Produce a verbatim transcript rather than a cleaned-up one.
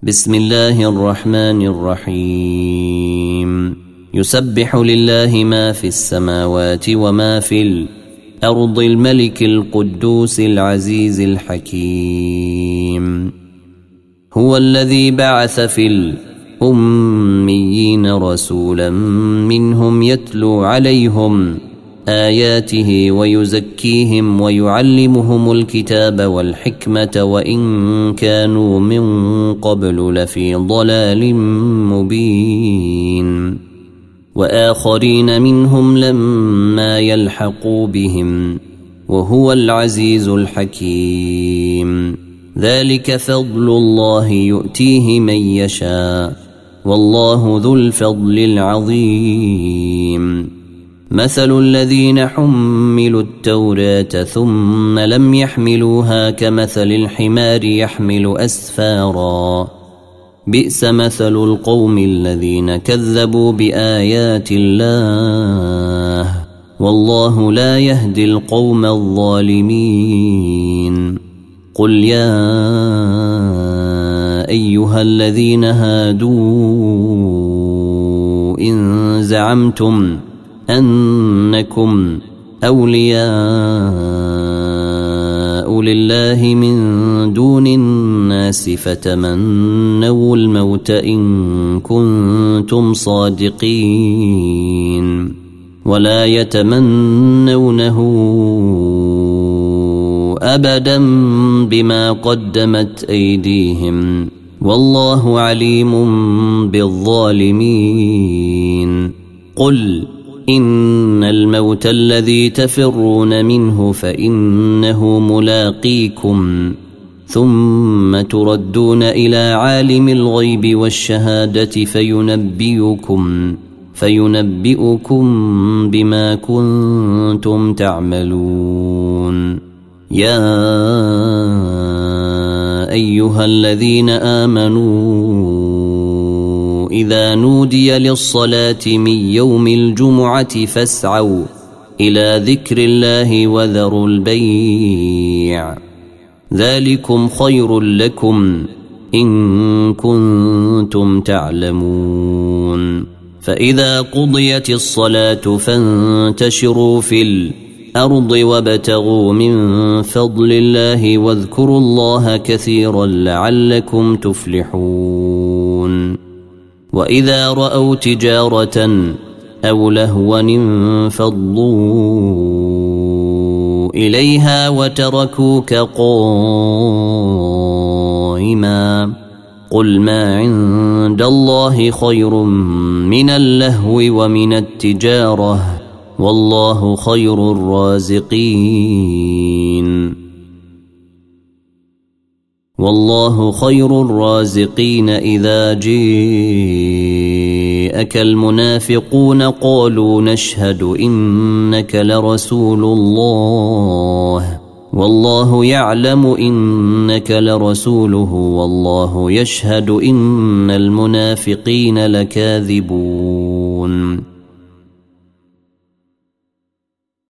بسم الله الرحمن الرحيم يسبح لله ما في السماوات وما في الأرض الملك القدوس العزيز الحكيم هو الذي بعث في الأميين رسولا منهم يتلو عليهم آياته ويزكيهم ويعلمهم الكتاب والحكمة وإن كانوا من قبل لفي ضلال مبين وآخرين منهم لما يلحقوا بهم وهو العزيز الحكيم ذلك فضل الله يؤتيه من يشاء والله ذو الفضل العظيم مثل الذين حملوا التوراة ثم لم يحملوها كمثل الحمار يحمل أسفارا بئس مثل القوم الذين كذبوا بآيات الله والله لا يهدي القوم الظالمين قل يا أيها الذين هادوا إن زعمتم أنكم أولياء لله من دون الناس فتمنوا الموت إن كنتم صادقين ولا يتمنونه أبدا بما قدمت أيديهم والله عليم بالظالمين قل إن الموت الذي تفرون منه فإنه ملاقيكم ثم تردون إلى عالم الغيب والشهادة فينبئكم فينبئكم بما كنتم تعملون يا أيها الذين آمنوا إذا نودي للصلاة من يوم الجمعة فاسعوا إلى ذكر الله وذروا البيع ذلكم خير لكم إن كنتم تعلمون فإذا قضيت الصلاة فانتشروا في الأرض وابتغوا من فضل الله واذكروا الله كثيرا لعلكم تفلحون وإذا رأوا تجارة أو لهوا انفضوا إليها وتركوك قائما قل ما عند الله خير من اللهو ومن التجارة والله خير الرازقين والله خير الرازقين إذا جاءك المنافقون قالوا نشهد إنك لرسول الله والله يعلم إنك لرسوله والله يشهد إن المنافقين لكاذبون